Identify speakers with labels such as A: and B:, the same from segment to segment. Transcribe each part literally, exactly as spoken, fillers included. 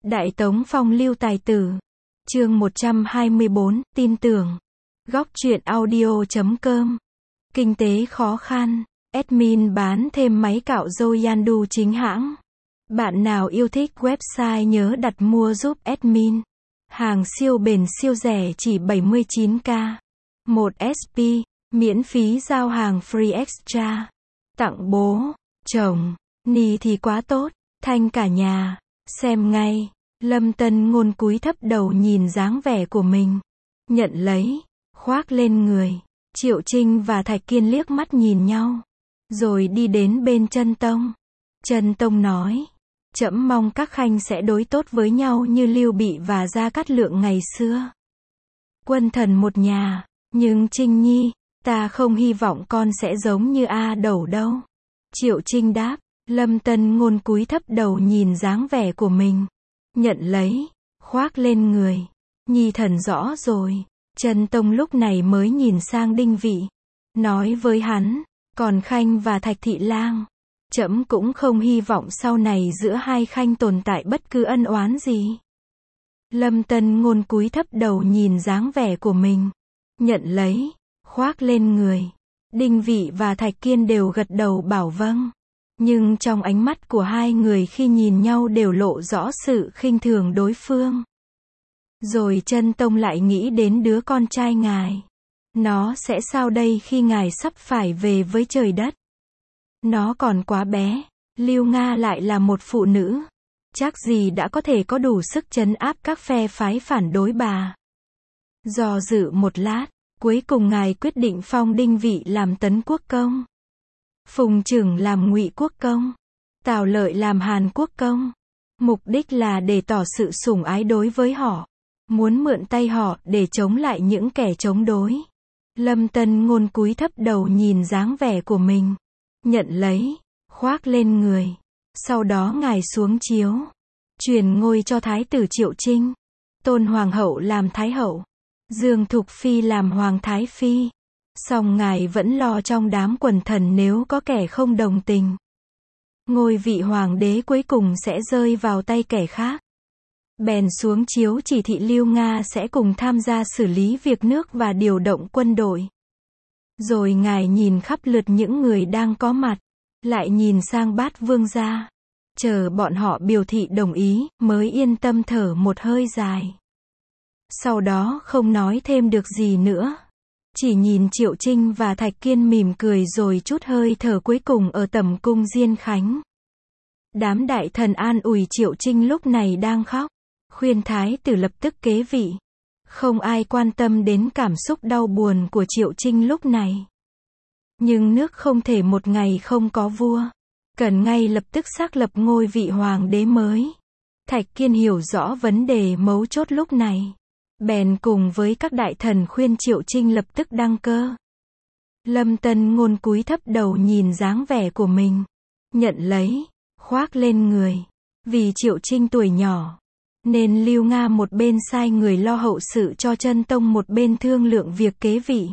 A: Đại Tống phong lưu tài tử. Chương một trăm hai mươi bốn, tin tưởng. Góc truyện audio chấm com. Kinh tế khó khăn. Admin bán thêm máy cạo râu Yandu chính hãng. Bạn nào yêu thích website nhớ đặt mua giúp admin. Hàng siêu bền siêu rẻ chỉ bảy mươi chín k. một ét pê, miễn phí giao hàng free extra. Tặng bố, chồng, ni thì quá tốt, thanh cả nhà. Xem ngay. Lâm Tân Ngôn cúi thấp đầu nhìn dáng vẻ của mình. Nhận lấy, khoác lên người. Triệu Trinh và Thạch Kiên liếc mắt nhìn nhau. Rồi đi đến bên Chân Tông. Chân Tông nói. Trẫm mong các khanh sẽ đối tốt với nhau như Lưu Bị và Gia Cát Lượng ngày xưa. Quân thần một nhà. Nhưng Trinh Nhi, ta không hy vọng con sẽ giống như A Đẩu đâu. Triệu Trinh đáp. Lâm Tân Ngôn cúi thấp đầu nhìn dáng vẻ của mình. Nhận lấy, khoác lên người. Nhi thần rõ rồi. Chân Tông lúc này mới nhìn sang Đinh Vị. Nói với hắn, còn Khanh và Thạch Thị Lang. Trẫm cũng không hy vọng sau này giữa hai khanh tồn tại bất cứ ân oán gì. Lâm Tân Ngôn cúi thấp đầu nhìn dáng vẻ của mình. Nhận lấy, khoác lên người. Đinh Vị và Thạch Kiên đều gật đầu bảo vâng. Nhưng trong ánh mắt của hai người khi nhìn nhau đều lộ rõ sự khinh thường đối phương. Rồi Chân Tông lại nghĩ đến đứa con trai ngài. Nó sẽ sao đây khi ngài sắp phải về với trời đất? Nó còn quá bé. Lưu Nga lại là một phụ nữ. Chắc gì đã có thể có đủ sức trấn áp các phe phái phản đối bà. Do dự một lát, cuối cùng ngài quyết định phong Đinh Vị làm Tấn Quốc công. Phùng Trừng làm Ngụy Quốc công, Tào Lợi làm Hàn Quốc công. Mục đích là để tỏ sự sủng ái đối với họ, muốn mượn tay họ để chống lại những kẻ chống đối. Lâm Tân Ngôn cúi thấp đầu nhìn dáng vẻ của mình, nhận lấy, khoác lên người. Sau đó ngài xuống chiếu, truyền ngôi cho thái tử Triệu Trinh, Tôn Hoàng hậu làm thái hậu, Dương Thục Phi làm hoàng thái phi. Song ngài vẫn lo trong đám quần thần nếu có kẻ không đồng tình. Ngôi vị hoàng đế cuối cùng sẽ rơi vào tay kẻ khác. Bèn xuống chiếu chỉ thị Lưu Nga sẽ cùng tham gia xử lý việc nước và điều động quân đội. Rồi ngài nhìn khắp lượt những người đang có mặt, lại nhìn sang Bát Vương gia. Chờ bọn họ biểu thị đồng ý, mới yên tâm thở một hơi dài. Sau đó không nói thêm được gì nữa. Chỉ nhìn Triệu Trinh và Thạch Kiên mỉm cười rồi chút hơi thở cuối cùng ở tẩm cung Diên Khánh. Đám đại thần an ủi Triệu Trinh lúc này đang khóc, khuyên thái tử lập tức kế vị. Không ai quan tâm đến cảm xúc đau buồn của Triệu Trinh lúc này. Nhưng nước không thể một ngày không có vua, cần ngay lập tức xác lập ngôi vị hoàng đế mới. Thạch Kiên hiểu rõ vấn đề mấu chốt lúc này. Bèn cùng với các đại thần khuyên Triệu Trinh lập tức đăng cơ. Lâm Tân Ngôn cúi thấp đầu nhìn dáng vẻ của mình. Nhận lấy, khoác lên người. Vì Triệu Trinh tuổi nhỏ, nên Lưu Nga một bên sai người lo hậu sự cho Chân Tông, một bên thương lượng việc kế vị.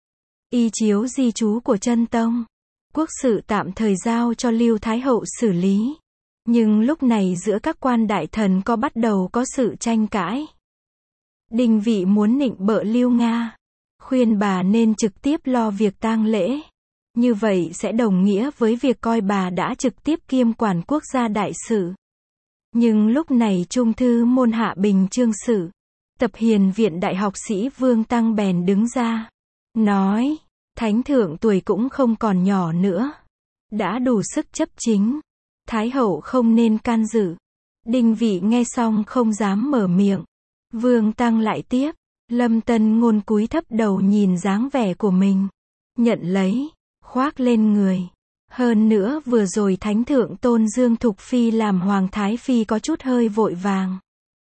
A: Y chiếu di chú của Chân Tông, quốc sự tạm thời giao cho Lưu Thái Hậu xử lý. Nhưng lúc này giữa các quan đại thần có bắt đầu có sự tranh cãi. Đinh Vị muốn nịnh bợ Lưu Nga, khuyên bà nên trực tiếp lo việc tang lễ. Như vậy sẽ đồng nghĩa với việc coi bà đã trực tiếp kiêm quản quốc gia đại sự. Nhưng lúc này Trung thư môn Hạ Bình Chương Sự, Tập Hiền Viện Đại học sĩ Vương Tăng bèn đứng ra, nói, Thánh thượng tuổi cũng không còn nhỏ nữa, đã đủ sức chấp chính, Thái hậu không nên can dự. Đinh Vị nghe xong không dám mở miệng. Vương Tăng lại tiếp, Lâm Tân Ngôn cúi thấp đầu nhìn dáng vẻ của mình. Nhận lấy, khoác lên người. Hơn nữa vừa rồi Thánh thượng tôn Dương Thục Phi làm hoàng thái phi có chút hơi vội vàng.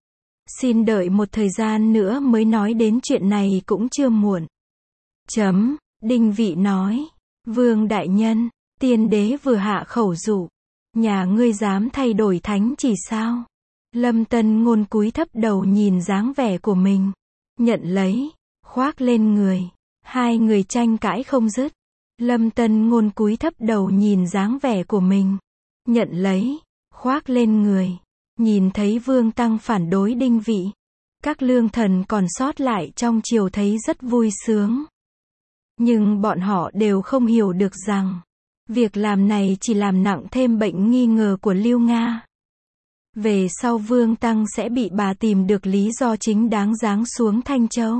A: Xin đợi một thời gian nữa mới nói đến chuyện này cũng chưa muộn. Chấm, Đinh Vị nói, Vương đại nhân, tiên đế vừa hạ khẩu dụ, nhà ngươi dám thay đổi thánh chỉ sao? Lâm Tân Ngôn cúi thấp đầu nhìn dáng vẻ của mình. Nhận lấy, khoác lên người. Hai người tranh cãi không dứt. Lâm Tân Ngôn cúi thấp đầu nhìn dáng vẻ của mình. Nhận lấy, khoác lên người. Nhìn thấy Vương Tăng phản đối Đinh Vị, các lương thần còn sót lại trong triều thấy rất vui sướng. Nhưng bọn họ đều không hiểu được rằng, việc làm này chỉ làm nặng thêm bệnh nghi ngờ của Lưu Nga. Về sau Vương Tăng sẽ bị bà tìm được lý do chính đáng giáng xuống Thanh Châu.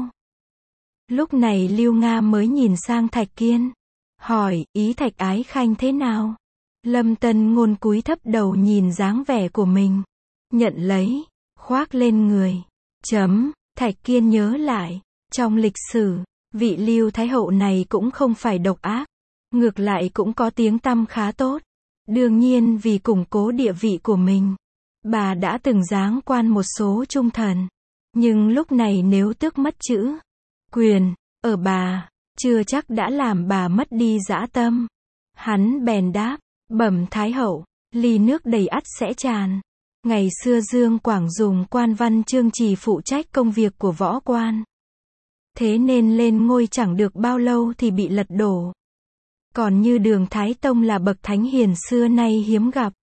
A: Lúc này Lưu Nga mới nhìn sang Thạch Kiên, hỏi, ý Thạch Ái Khanh thế nào? Lâm Tân Ngôn cúi thấp đầu nhìn dáng vẻ của mình, nhận lấy, khoác lên người. Chấm, Thạch Kiên nhớ lại, trong lịch sử, vị Lưu Thái Hậu này cũng không phải độc ác, ngược lại cũng có tiếng tăm khá tốt. Đương nhiên vì củng cố địa vị của mình, bà đã từng giáng quan một số trung thần. Nhưng lúc này nếu tước mất chữ quyền ở bà, chưa chắc đã làm bà mất đi dã tâm. Hắn bèn đáp, bẩm Thái Hậu, ly nước đầy ắt sẽ tràn. Ngày xưa Dương Quảng dùng quan văn chương trì phụ trách công việc của võ quan. Thế nên lên ngôi chẳng được bao lâu thì bị lật đổ. Còn như Đường Thái Tông là bậc thánh hiền xưa nay hiếm gặp.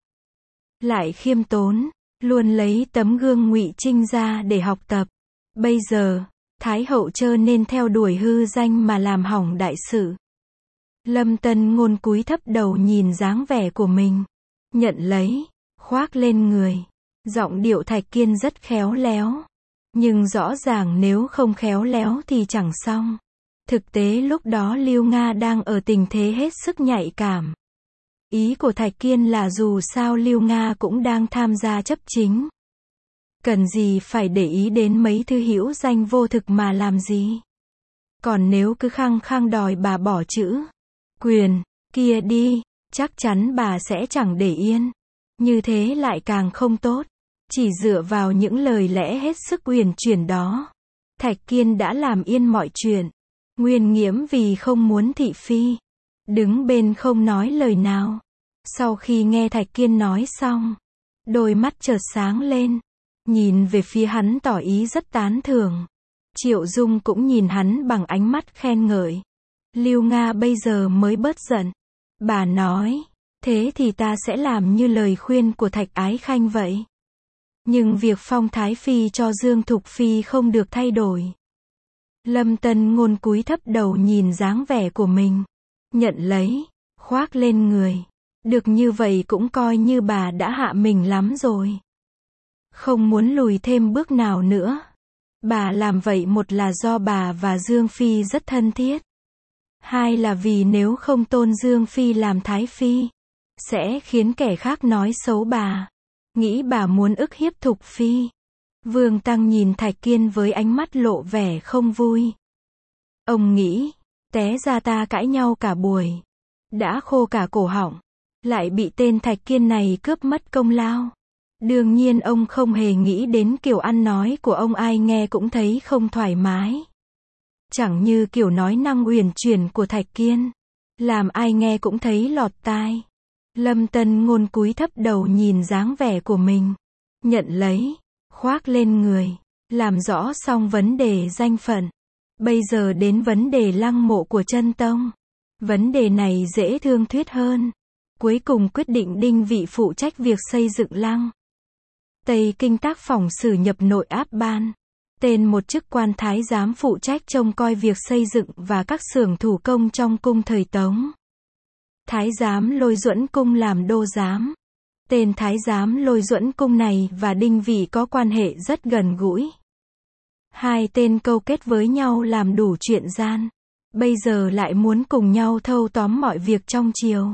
A: Lại khiêm tốn, luôn lấy tấm gương Ngụy Trinh ra để học tập. Bây giờ, Thái Hậu chớ nên theo đuổi hư danh mà làm hỏng đại sự. Lâm Tân Ngôn cúi thấp đầu nhìn dáng vẻ của mình, nhận lấy, khoác lên người. Giọng điệu Thạch Kiên rất khéo léo. Nhưng rõ ràng nếu không khéo léo thì chẳng xong. Thực tế lúc đó Lưu Nga đang ở tình thế hết sức nhạy cảm. Ý của Thạch Kiên là dù sao Lưu Nga cũng đang tham gia chấp chính. Cần gì phải để ý đến mấy thứ hữu danh vô thực mà làm gì. Còn nếu cứ khăng khăng đòi bà bỏ chữ quyền kia đi, chắc chắn bà sẽ chẳng để yên. Như thế lại càng không tốt. Chỉ dựa vào những lời lẽ hết sức uyển chuyển đó, Thạch Kiên đã làm yên mọi chuyện. Nguyên Nghiễm vì không muốn thị phi, đứng bên không nói lời nào. Sau khi nghe Thạch Kiên nói xong, đôi mắt chợt sáng lên, nhìn về phía hắn tỏ ý rất tán thưởng. Triệu Dung cũng nhìn hắn bằng ánh mắt khen ngợi. Lưu Nga bây giờ mới bớt giận. Bà nói, thế thì ta sẽ làm như lời khuyên của Thạch Ái Khanh vậy. Nhưng việc phong Thái Phi cho Dương Thục Phi không được thay đổi. Lâm Tân Ngôn cúi thấp đầu nhìn dáng vẻ của mình, nhận lấy, khoác lên người. Được như vậy cũng coi như bà đã hạ mình lắm rồi. Không muốn lùi thêm bước nào nữa. Bà làm vậy một là do bà và Dương Phi rất thân thiết. Hai là vì nếu không tôn Dương Phi làm Thái Phi, sẽ khiến kẻ khác nói xấu bà. Nghĩ bà muốn ức hiếp Thục Phi. Vương Tăng nhìn Thạch Kiên với ánh mắt lộ vẻ không vui. Ông nghĩ, té ra ta cãi nhau cả buổi, đã khô cả cổ họng, lại bị tên Thạch Kiên này cướp mất công lao. Đương nhiên ông không hề nghĩ đến kiểu ăn nói của ông ai nghe cũng thấy không thoải mái. Chẳng như kiểu nói năng uyển chuyển của Thạch Kiên, làm ai nghe cũng thấy lọt tai. Lâm Tân Ngôn cúi thấp đầu nhìn dáng vẻ của mình, nhận lấy, khoác lên người, làm rõ xong vấn đề danh phận. Bây giờ đến vấn đề lăng mộ của Chân Tông. Vấn đề này dễ thương thuyết hơn. Cuối cùng quyết định Đinh Vị phụ trách việc xây dựng lăng. Tây Kinh tác phỏng sử nhập nội áp ban. Tên một chức quan thái giám phụ trách trông coi việc xây dựng và các xưởng thủ công trong cung thời Tống. Thái giám Lôi Duẫn Cung làm đô giám. Tên thái giám Lôi Duẫn Cung này và Đinh Vị có quan hệ rất gần gũi. Hai tên câu kết với nhau làm đủ chuyện gian. Bây giờ lại muốn cùng nhau thâu tóm mọi việc trong triều.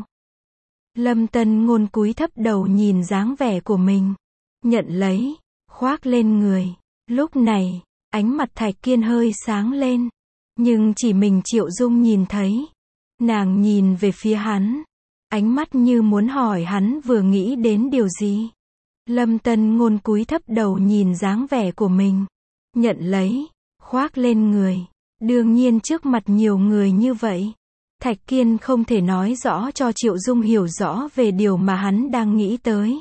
A: Lâm Tân Ngôn cúi thấp đầu nhìn dáng vẻ của mình, nhận lấy, khoác lên người. Lúc này, ánh mặt Thạch Kiên hơi sáng lên. Nhưng chỉ mình Triệu Dung nhìn thấy. Nàng nhìn về phía hắn, ánh mắt như muốn hỏi hắn vừa nghĩ đến điều gì. Lâm Tân Ngôn cúi thấp đầu nhìn dáng vẻ của mình, nhận lấy, khoác lên người. Đương nhiên trước mặt nhiều người như vậy, Thạch Kiên không thể nói rõ cho Triệu Dung hiểu rõ về điều mà hắn đang nghĩ tới.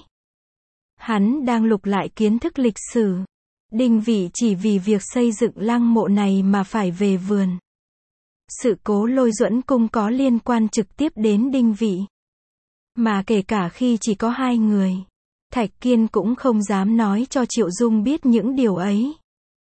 A: Hắn đang lục lại kiến thức lịch sử. Đinh Vị chỉ vì việc xây dựng lăng mộ này mà phải về vườn. Sự cố Lôi Duẫn Cung có liên quan trực tiếp đến Đinh Vị. Mà kể cả khi chỉ có hai người, Thạch Kiên cũng không dám nói cho Triệu Dung biết những điều ấy.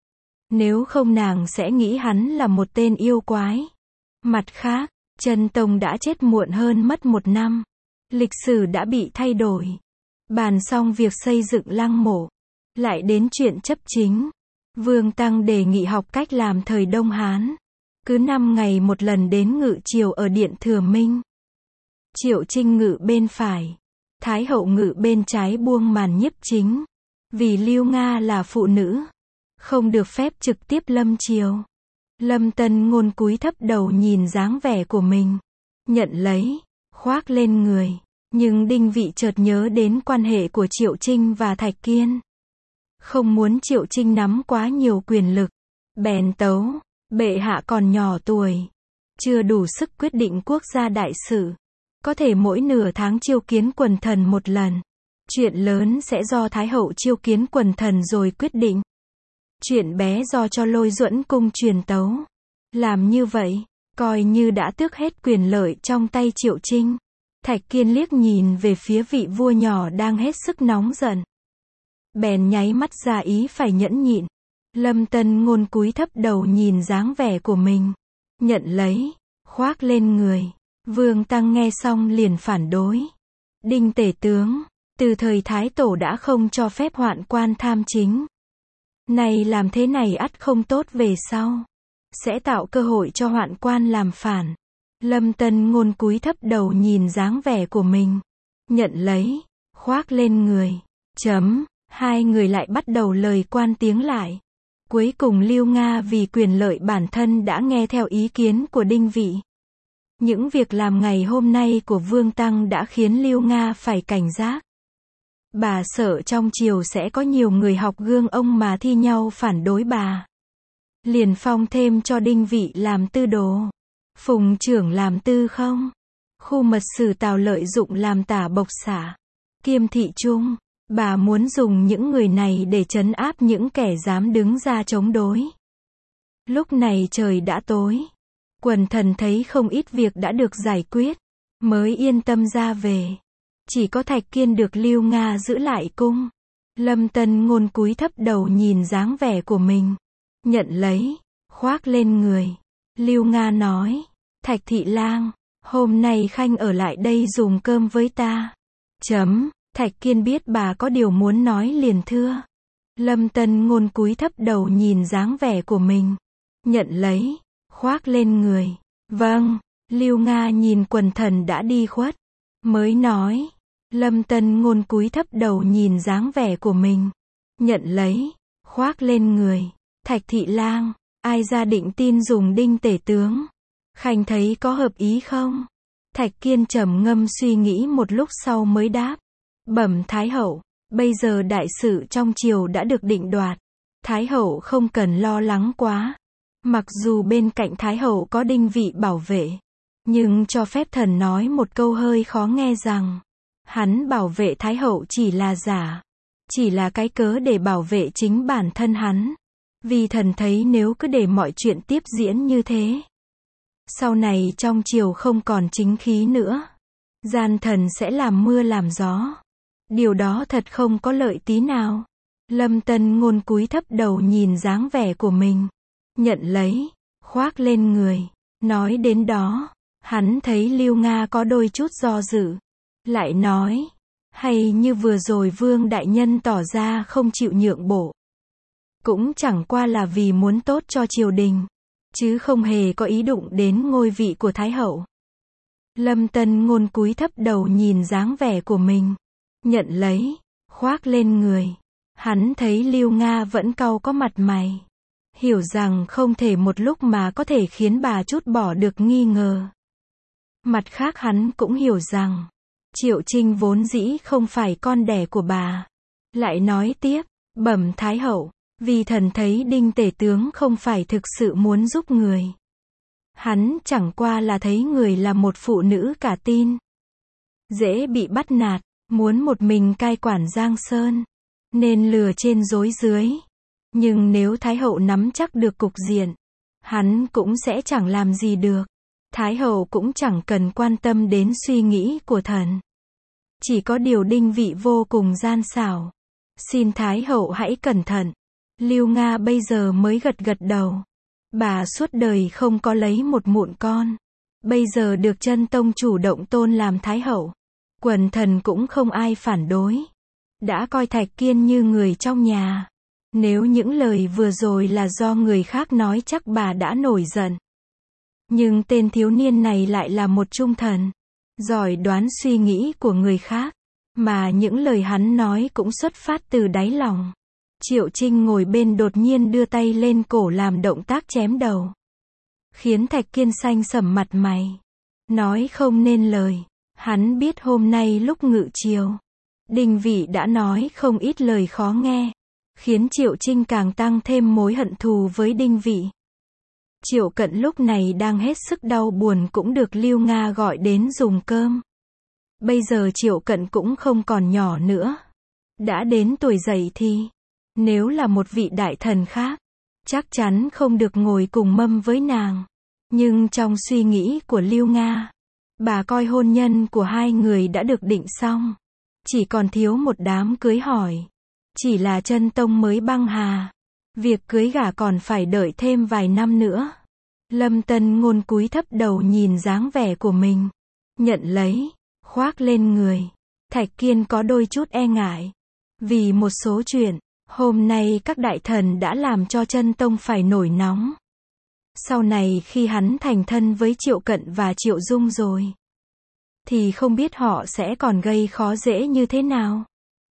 A: Nếu không nàng sẽ nghĩ hắn là một tên yêu quái. Mặt khác, Chân Tông đã chết muộn hơn mất một năm. Lịch sử đã bị thay đổi. Bàn xong việc xây dựng lăng mộ. Lại đến chuyện chấp chính. Vương Tăng đề nghị học cách làm thời Đông Hán. Cứ năm ngày một lần đến ngự triều ở Điện Thừa Minh. Triệu Trinh ngự bên phải. Thái hậu ngự bên trái buông màn nhiếp chính. Vì Lưu Nga là phụ nữ. Không được phép trực tiếp lâm triều. Lâm Tân Ngôn cúi thấp đầu nhìn dáng vẻ của mình. Nhận lấy. Khoác lên người. Nhưng Đinh Vị chợt nhớ đến quan hệ của Triệu Trinh và Thạch Kiên. Không muốn Triệu Trinh nắm quá nhiều quyền lực. Bèn tấu. Bệ hạ còn nhỏ tuổi. Chưa đủ sức quyết định quốc gia đại sự. Có thể mỗi nửa tháng chiêu kiến quần thần một lần. Chuyện lớn sẽ do Thái hậu chiêu kiến quần thần rồi quyết định. Chuyện bé do cho Lôi Duẫn cung truyền tấu. Làm như vậy, coi như đã tước hết quyền lợi trong tay Triệu Trinh. Thạch Kiên liếc nhìn về phía vị vua nhỏ đang hết sức nóng giận. Bèn nháy mắt ra ý phải nhẫn nhịn. Lâm Tân Ngôn cúi thấp đầu nhìn dáng vẻ của mình. Nhận lấy, khoác lên người. Vương Tăng nghe xong liền phản đối. Đinh Tể Tướng, từ thời Thái Tổ đã không cho phép hoạn quan tham chính. Này làm thế này ắt không tốt về sau. Sẽ tạo cơ hội cho hoạn quan làm phản. Lâm Tân Ngôn cúi thấp đầu nhìn dáng vẻ của mình. Nhận lấy, khoác lên người. Chấm, hai người lại bắt đầu lời quan tiếng lại. Cuối cùng Lưu Nga vì quyền lợi bản thân đã nghe theo ý kiến của Đinh Vị. Những việc làm ngày hôm nay của Vương Tăng đã khiến Lưu Nga phải cảnh giác. Bà sợ trong triều sẽ có nhiều người học gương ông mà thi nhau phản đối bà. Liền phong thêm cho Đinh Vị làm tư đồ. Phùng trưởng làm tư không. Khu mật sử Tào lợi dụng làm tả bộc xả. Kiêm thị trung. Bà muốn dùng những người này để trấn áp những kẻ dám đứng ra chống đối. Lúc này trời đã tối. Quần thần thấy không ít việc đã được giải quyết. Mới yên tâm ra về. Chỉ có Thạch Kiên được Lưu Nga giữ lại cung. Lâm Tân Ngôn cúi thấp đầu nhìn dáng vẻ của mình. Nhận lấy. Khoác lên người. Lưu Nga nói. Thạch thị lang. Hôm nay Khanh ở lại đây dùng cơm với ta. Chấm. Thạch Kiên biết bà có điều muốn nói liền thưa. Lâm Tân Ngôn cúi thấp đầu nhìn dáng vẻ của mình. Nhận lấy. Khoác lên người. Vâng. Lưu Nga nhìn quần thần đã đi khuất. Mới nói. Lâm Tân Ngôn cúi thấp đầu nhìn dáng vẻ của mình. Nhận lấy. Khoác lên người. Thạch thị lang. Ai ra định tin dùng Đinh Tể Tướng. Khanh thấy có hợp ý không? Thạch Kiên trầm ngâm suy nghĩ một lúc sau mới đáp. Bẩm Thái hậu. Bây giờ đại sự trong triều đã được định đoạt. Thái hậu không cần lo lắng quá. Mặc dù bên cạnh Thái hậu có Đinh Vị bảo vệ. Nhưng cho phép thần nói một câu hơi khó nghe rằng. Hắn bảo vệ Thái hậu chỉ là giả. Chỉ là cái cớ để bảo vệ chính bản thân hắn. Vì thần thấy nếu cứ để mọi chuyện tiếp diễn như thế. Sau này trong triều không còn chính khí nữa. Gian thần sẽ làm mưa làm gió. Điều đó thật không có lợi tí nào. Lâm Tân Ngôn cúi thấp đầu nhìn dáng vẻ của mình. Nhận lấy. Khoác lên người. Nói đến đó. Hắn thấy Lưu Nga có đôi chút do dự. Lại nói. Hay như vừa rồi Vương Đại Nhân tỏ ra không chịu nhượng bộ. Cũng chẳng qua là vì muốn tốt cho triều đình. Chứ không hề có ý đụng đến ngôi vị của Thái hậu. Lâm Tân Ngôn cúi thấp đầu nhìn dáng vẻ của mình. Nhận lấy. Khoác lên người. Hắn thấy Lưu Nga vẫn cau có mặt mày. Hiểu rằng không thể một lúc mà có thể khiến bà trút bỏ được nghi ngờ. Mặt khác hắn cũng hiểu rằng. Triệu Trinh vốn dĩ không phải con đẻ của bà. Lại nói tiếp. Bẩm Thái hậu. Vì thần thấy Đinh Tể Tướng không phải thực sự muốn giúp người. Hắn chẳng qua là thấy người là một phụ nữ cả tin. Dễ bị bắt nạt. Muốn một mình cai quản Giang Sơn. Nên lừa trên dối dưới. Nhưng nếu Thái hậu nắm chắc được cục diện. Hắn cũng sẽ chẳng làm gì được. Thái hậu cũng chẳng cần quan tâm đến suy nghĩ của thần. Chỉ có điều Đinh Vị vô cùng gian xảo. Xin Thái hậu hãy cẩn thận. Lưu Nga bây giờ mới gật gật đầu. Bà suốt đời không có lấy một mụn con. Bây giờ được chân tông chủ động tôn làm Thái hậu. Quần thần cũng không ai phản đối. Đã coi Thạch Kiên như người trong nhà. Nếu những lời vừa rồi là do người khác nói chắc bà đã nổi giận. Nhưng tên thiếu niên này lại là một trung thần. Giỏi đoán suy nghĩ của người khác. Mà những lời hắn nói cũng xuất phát từ đáy lòng. Triệu Trinh ngồi bên đột nhiên đưa tay lên cổ làm động tác chém đầu. Khiến Thạch Kiên xanh sẩm mặt mày. Nói không nên lời. Hắn biết hôm nay lúc ngự triều, Đinh Vị đã nói không ít lời khó nghe. Khiến Triệu Trinh càng tăng thêm mối hận thù với Đinh Vị. Triệu Cận lúc này đang hết sức đau buồn cũng được Lưu Nga gọi đến dùng cơm. Bây giờ Triệu Cận cũng không còn nhỏ nữa. Đã đến tuổi dậy thì. Nếu là một vị đại thần khác, chắc chắn không được ngồi cùng mâm với nàng. Nhưng trong suy nghĩ của Lưu Nga, bà coi hôn nhân của hai người đã được định xong. Chỉ còn thiếu một đám cưới hỏi. Chỉ là chân tông mới băng hà. Việc cưới gả còn phải đợi thêm vài năm nữa. Lâm Tân Ngôn cúi thấp đầu nhìn dáng vẻ của mình. Nhận lấy, khoác lên người. Thạch Kiên có đôi chút e ngại. Vì một số chuyện, hôm nay các đại thần đã làm cho chân tông phải nổi nóng. Sau này khi hắn thành thân với Triệu Cận và Triệu Dung rồi, thì không biết họ sẽ còn gây khó dễ như thế nào.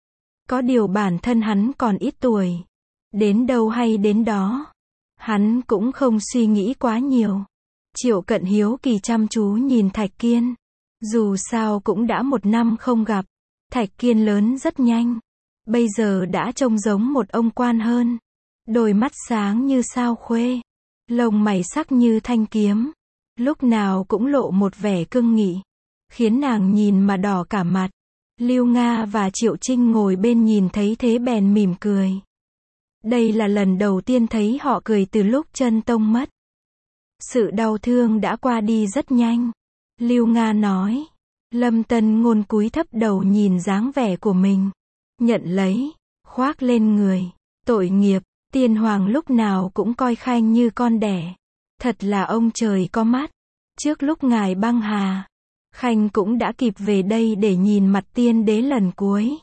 A: Có điều bản thân hắn còn ít tuổi. Đến đâu hay đến đó. Hắn cũng không suy nghĩ quá nhiều. Triệu Cận hiếu kỳ chăm chú nhìn Thạch Kiên. Dù sao cũng đã một năm không gặp. Thạch Kiên lớn rất nhanh. Bây giờ đã trông giống một ông quan hơn. Đôi mắt sáng như sao khuê. Lông mày sắc như thanh kiếm. Lúc nào cũng lộ một vẻ cương nghị. Khiến nàng nhìn mà đỏ cả mặt. Lưu Nga và Triệu Trinh ngồi bên nhìn thấy thế bèn mỉm cười. Đây là lần đầu tiên thấy họ cười từ lúc chân tông mất. Sự đau thương đã qua đi rất nhanh. Lưu Nga nói. Lâm Tân Ngôn cúi thấp đầu nhìn dáng vẻ của mình. Nhận lấy, khoác lên người. Tội nghiệp, tiên hoàng lúc nào cũng coi Khanh như con đẻ. Thật là ông trời có mắt. Trước lúc ngài băng hà, Khanh cũng đã kịp về đây để nhìn mặt tiên đế lần cuối.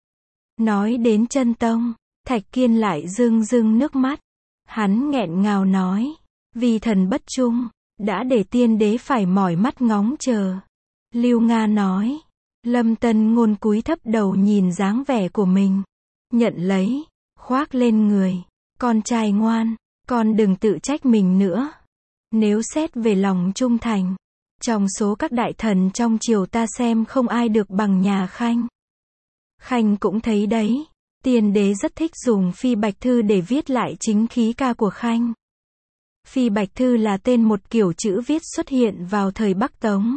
A: Nói đến chân tông, Thạch Kiên lại rưng rưng nước mắt. Hắn nghẹn ngào nói. Vì thần bất trung, đã để tiên đế phải mỏi mắt ngóng chờ. Lưu Nga nói. Lâm Tân Ngôn cúi thấp đầu nhìn dáng vẻ của mình. Nhận lấy, khoác lên người. Con trai ngoan, con đừng tự trách mình nữa. Nếu xét về lòng trung thành, trong số các đại thần trong triều ta xem không ai được bằng nhà Khanh. Khanh cũng thấy đấy. Tiên đế rất thích dùng Phi Bạch Thư để viết lại chính khí ca của Khanh. Phi Bạch Thư là tên một kiểu chữ viết xuất hiện vào thời Bắc Tống.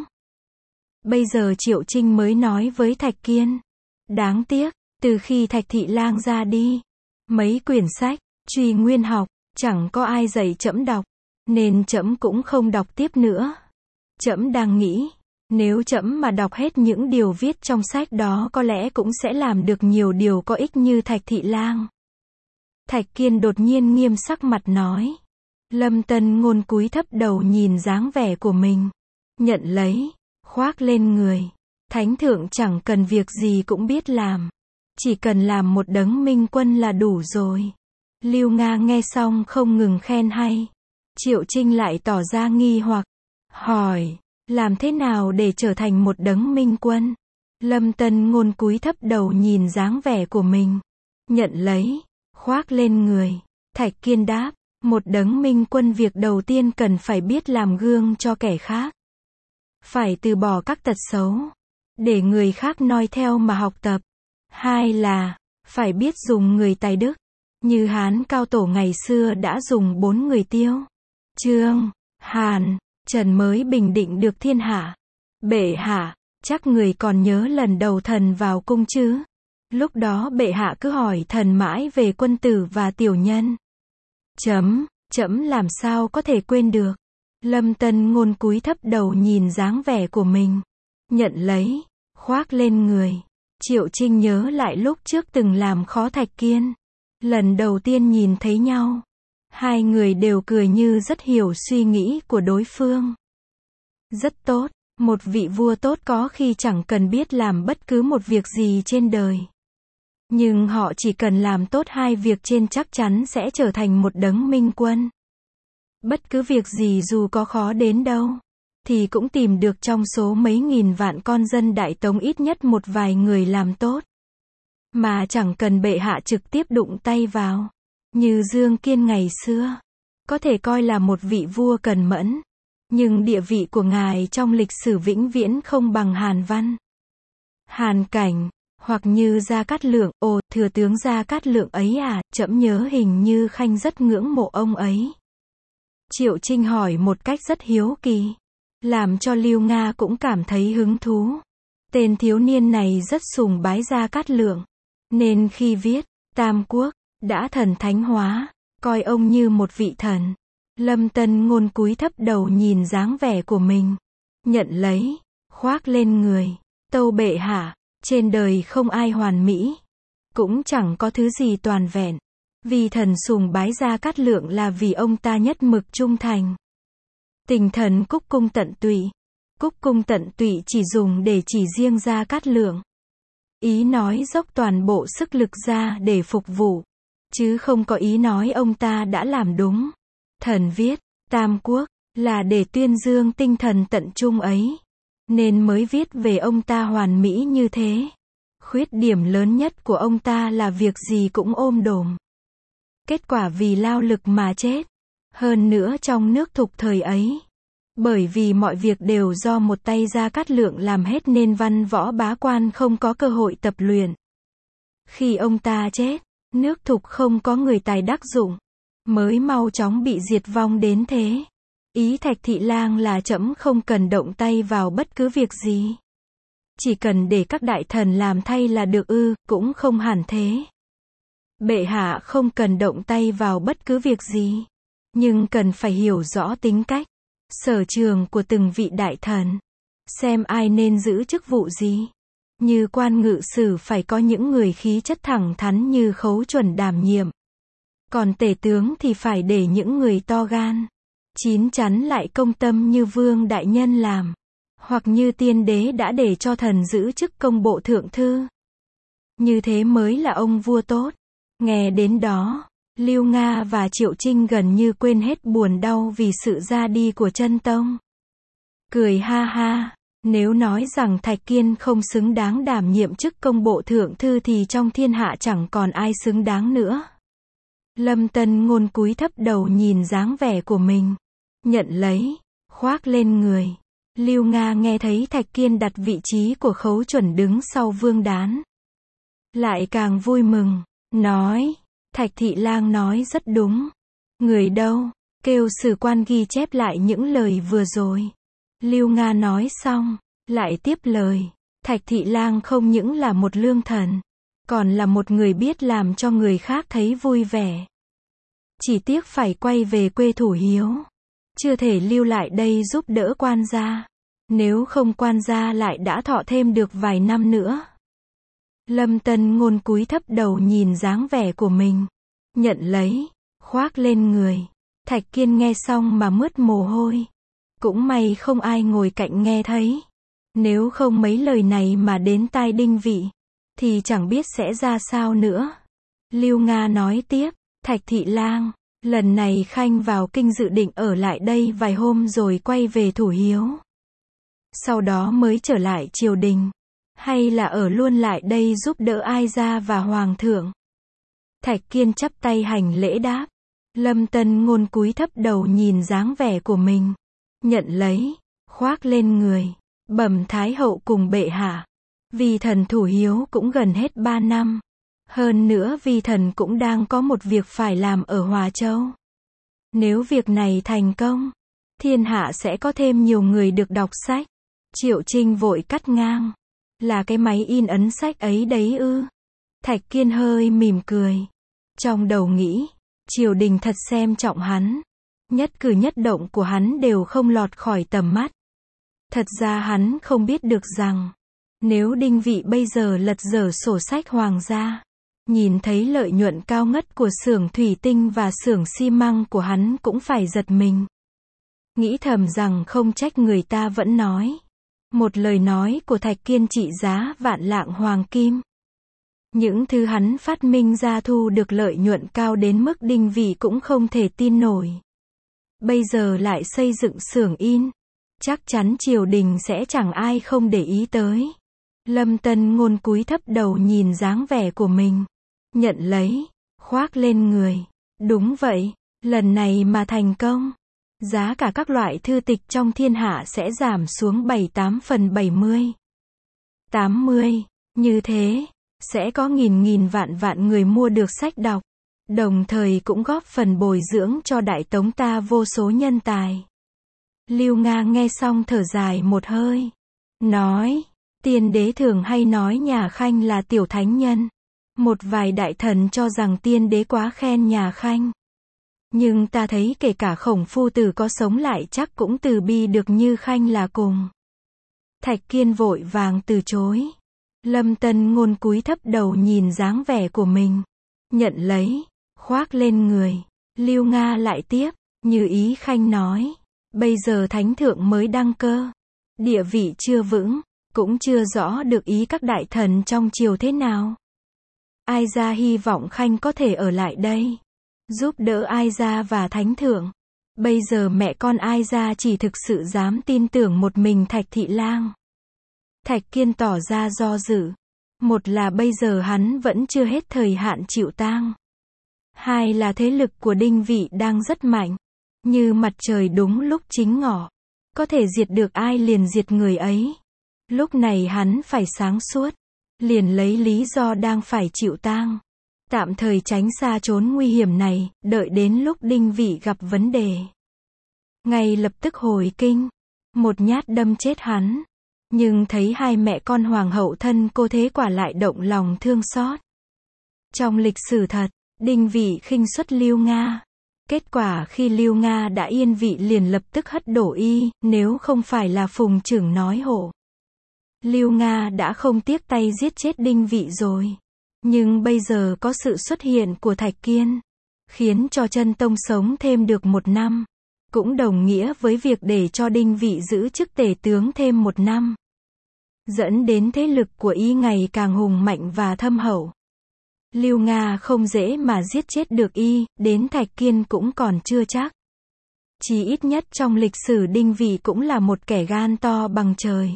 A: Bây giờ Triệu Trinh mới nói với Thạch Kiên. Đáng tiếc, từ khi Thạch Thị Lang ra đi, mấy quyển sách, truy nguyên học, chẳng có ai dạy trẫm đọc, nên trẫm cũng không đọc tiếp nữa. Trẫm đang nghĩ, nếu trẫm mà đọc hết những điều viết trong sách đó có lẽ cũng sẽ làm được nhiều điều có ích như Thạch Thị Lang. Thạch Kiên đột nhiên nghiêm sắc mặt nói. Lâm Tân Ngôn cúi thấp đầu nhìn dáng vẻ của mình. Nhận lấy, khoác lên người. Thánh thượng chẳng cần việc gì cũng biết làm. Chỉ cần làm một đấng minh quân là đủ rồi. Lưu Nga nghe xong không ngừng khen hay. Triệu Trinh lại tỏ ra nghi hoặc. Hỏi, làm thế nào để trở thành một đấng minh quân? Lâm Tân Ngôn cúi thấp đầu nhìn dáng vẻ của mình. Nhận lấy, khoác lên người. Thạch Kiên đáp. Một đấng minh quân việc đầu tiên cần phải biết làm gương cho kẻ khác. Phải từ bỏ các tật xấu. Để người khác noi theo mà học tập. Hai là, phải biết dùng người tài đức. Như Hán Cao Tổ ngày xưa đã dùng bốn người Tiêu, Trương, Hàn, Trần mới bình định được thiên hạ. Bệ hạ, chắc người còn nhớ lần đầu thần vào cung chứ? Lúc đó bệ hạ cứ hỏi thần mãi về quân tử và tiểu nhân. Chấm, chấm làm sao có thể quên được. Lâm Tân Ngôn cúi thấp đầu nhìn dáng vẻ của mình. Nhận lấy, khoác lên người. Triệu Trinh nhớ lại lúc trước từng làm khó Thạch Kiên. Lần đầu tiên nhìn thấy nhau, hai người đều cười như rất hiểu suy nghĩ của đối phương. Rất tốt, một vị vua tốt có khi chẳng cần biết làm bất cứ một việc gì trên đời. Nhưng họ chỉ cần làm tốt hai việc trên chắc chắn sẽ trở thành một đấng minh quân. Bất cứ việc gì dù có khó đến đâu, thì cũng tìm được trong số mấy nghìn vạn con dân Đại Tống ít nhất một vài người làm tốt. Mà chẳng cần bệ hạ trực tiếp đụng tay vào. Như Dương Kiên ngày xưa, có thể coi là một vị vua cần mẫn. Nhưng địa vị của ngài trong lịch sử vĩnh viễn không bằng Hàn Văn, Hàn Cảnh, hoặc như Gia Cát Lượng. Ồ, thừa tướng Gia Cát Lượng ấy à, trẫm nhớ hình như Khanh rất ngưỡng mộ ông ấy. Triệu Trinh hỏi một cách rất hiếu kỳ, làm cho Lưu Nga cũng cảm thấy hứng thú. Tên thiếu niên này rất sùng bái Gia Cát Lượng, nên khi viết Tam Quốc đã thần thánh hóa, coi ông như một vị thần. Lâm Tân Ngôn cúi thấp đầu nhìn dáng vẻ của mình, nhận lấy, khoác lên người. Tâu bệ hạ, trên đời không ai hoàn mỹ, cũng chẳng có thứ gì toàn vẹn. Vì thần sùng bái Gia Cát Lượng là vì ông ta nhất mực trung thành. Tình thần cúc cung tận tụy. Cúc cung tận tụy chỉ dùng để chỉ riêng Gia Cát Lượng. Ý nói dốc toàn bộ sức lực ra để phục vụ, chứ không có ý nói ông ta đã làm đúng. Thần viết Tam Quốc là để tuyên dương tinh thần tận trung ấy, nên mới viết về ông ta hoàn mỹ như thế. Khuyết điểm lớn nhất của ông ta là việc gì cũng ôm đồm. Kết quả vì lao lực mà chết. Hơn nữa trong nước Thục thời ấy, bởi vì mọi việc đều do một tay Gia Cát Lượng làm hết nên văn võ bá quan không có cơ hội tập luyện. Khi ông ta chết, nước Thục không có người tài đắc dụng, mới mau chóng bị diệt vong đến thế. Ý Thạch Thị Lang là trẫm không cần động tay vào bất cứ việc gì. Chỉ cần để các đại thần làm thay là được ư, cũng không hẳn thế. Bệ hạ không cần động tay vào bất cứ việc gì, nhưng cần phải hiểu rõ tính cách, sở trường của từng vị đại thần, xem ai nên giữ chức vụ gì. Như quan ngự sử phải có những người khí chất thẳng thắn như Khấu Chuẩn đảm nhiệm. Còn tể tướng thì phải để những người to gan, chín chắn lại công tâm như Vương Đại Nhân làm. Hoặc như tiên đế đã để cho thần giữ chức công bộ thượng thư. Như thế mới là ông vua tốt. Nghe đến đó, Lưu Nga và Triệu Trinh gần như quên hết buồn đau vì sự ra đi của Chân Tông. Cười ha ha, nếu nói rằng Thạch Kiên không xứng đáng đảm nhiệm chức công bộ thượng thư thì trong thiên hạ chẳng còn ai xứng đáng nữa. Lâm Tân Ngôn cúi thấp đầu nhìn dáng vẻ của mình, nhận lấy, khoác lên người. Lưu Nga nghe thấy Thạch Kiên đặt vị trí của Khấu Chuẩn đứng sau Vương Đán, lại càng vui mừng, nói, Thạch Thị Lang nói rất đúng. Người đâu? Kêu sử quan ghi chép lại những lời vừa rồi. Lưu Nga nói xong, lại tiếp lời, Thạch Thị Lang không những là một lương thần, còn là một người biết làm cho người khác thấy vui vẻ. Chỉ tiếc phải quay về quê thủ hiếu, chưa thể lưu lại đây giúp đỡ quan gia. Nếu không quan gia lại đã thọ thêm được vài năm nữa. Lâm Tân Ngôn cúi thấp đầu nhìn dáng vẻ của mình, nhận lấy, khoác lên người. Thạch Kiên nghe xong mà mướt mồ hôi. Cũng may không ai ngồi cạnh nghe thấy. Nếu không mấy lời này mà đến tai Đinh Vị, thì chẳng biết sẽ ra sao nữa. Lưu Nga nói tiếp, Thạch Thị Lang, lần này Khanh vào kinh dự định ở lại đây vài hôm rồi quay về thủ hiếu. Sau đó mới trở lại triều đình, hay là ở luôn lại đây giúp đỡ Ai Gia và Hoàng thượng? Thạch Kiên chắp tay hành lễ đáp. Lâm Tân Ngôn cúi thấp đầu nhìn dáng vẻ của mình, nhận lấy, khoác lên người, bẩm Thái hậu cùng bệ hạ. Vì thần thủ hiếu cũng gần hết ba năm. Hơn nữa vì thần cũng đang có một việc phải làm ở Hòa Châu. Nếu việc này thành công, thiên hạ sẽ có thêm nhiều người được đọc sách. Triệu Trinh vội cắt ngang. Là cái máy in ấn sách ấy đấy ư? Thạch Kiên hơi mỉm cười. Trong đầu nghĩ, triều đình thật xem trọng hắn. Nhất cử nhất động của hắn đều không lọt khỏi tầm mắt. Thật ra hắn không biết được rằng, Nếu Đinh Vị bây giờ lật dở sổ sách hoàng gia, nhìn thấy lợi nhuận cao ngất của xưởng thủy tinh và xưởng xi măng của hắn cũng phải giật mình. Nghĩ thầm rằng không trách người ta vẫn nói. Một lời nói của Thạch Kiên trị giá vạn lạng hoàng kim. Những thứ hắn phát minh ra thu được lợi nhuận cao đến mức Đinh Vị cũng không thể tin nổi. Bây giờ lại xây dựng xưởng in. Chắc chắn triều đình sẽ chẳng ai không để ý tới. Lâm Tân Ngôn cúi thấp đầu nhìn dáng vẻ của mình. Nhận lấy, khoác lên người. Đúng vậy, lần này mà thành công, giá cả các loại thư tịch trong thiên hạ sẽ giảm xuống bảy tám phần bảy mươi, tám mươi. Như thế, sẽ có nghìn nghìn vạn vạn người mua được sách đọc. Đồng thời cũng góp phần bồi dưỡng cho Đại Tống ta vô số nhân tài. Lưu Nga nghe xong thở dài một hơi. Nói, tiên đế thường hay nói nhà Khanh là tiểu thánh nhân. Một vài đại thần cho rằng tiên đế quá khen nhà Khanh. Nhưng ta thấy kể cả Khổng Phu Tử có sống lại chắc cũng từ bi được như Khanh là cùng. Thạch Kiên vội vàng từ chối. Lâm Tân Ngôn cúi thấp đầu nhìn dáng vẻ của mình. Nhận lấy, khoác lên người. Lưu Nga lại tiếp, như ý Khanh nói. Bây giờ thánh thượng mới đăng cơ. Địa vị chưa vững, cũng chưa rõ được ý các đại thần trong triều thế nào. Ai ra hy vọng Khanh có thể ở lại đây, giúp đỡ Ai ra và thánh thượng. Bây giờ mẹ con Ai ra chỉ thực sự dám tin tưởng một mình Thạch Thị Lang. Thạch Kiên tỏ ra do dự. Một là bây giờ hắn vẫn chưa hết thời hạn chịu tang. Hai là thế lực của Đinh Vị đang rất mạnh. Như mặt trời đúng lúc chính ngọ. Có thể diệt được ai liền diệt người ấy. Lúc này hắn phải sáng suốt. Liền lấy lý do đang phải chịu tang. Tạm thời tránh xa trốn nguy hiểm này, đợi đến lúc Đinh Vị gặp vấn đề. Ngay lập tức hồi kinh. Một nhát đâm chết hắn. Nhưng thấy hai mẹ con hoàng hậu thân cô thế quả lại động lòng thương xót. Trong lịch sử thật, Đinh Vị khinh suất Lưu Nga. Kết quả khi Lưu Nga đã yên vị liền lập tức hất đổ y, nếu không phải là Phùng Trưởng nói hộ. Lưu Nga đã không tiếc tay giết chết Đinh Vị rồi. Nhưng bây giờ có sự xuất hiện của Thạch Kiên, khiến cho Chân Tông sống thêm được một năm. Cũng đồng nghĩa với việc để cho Đinh Vị giữ chức tể tướng thêm một năm. Dẫn đến thế lực của y ngày càng hùng mạnh và thâm hậu. Lưu Nga không dễ mà giết chết được y, đến Thạch Kiên cũng còn chưa chắc. Chỉ ít nhất trong lịch sử Đinh Vị cũng là một kẻ gan to bằng trời.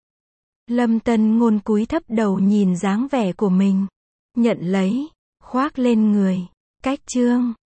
A: Lâm Tân Ngôn cúi thấp đầu nhìn dáng vẻ của mình. Nhận lấy, khoác lên người. Cách chương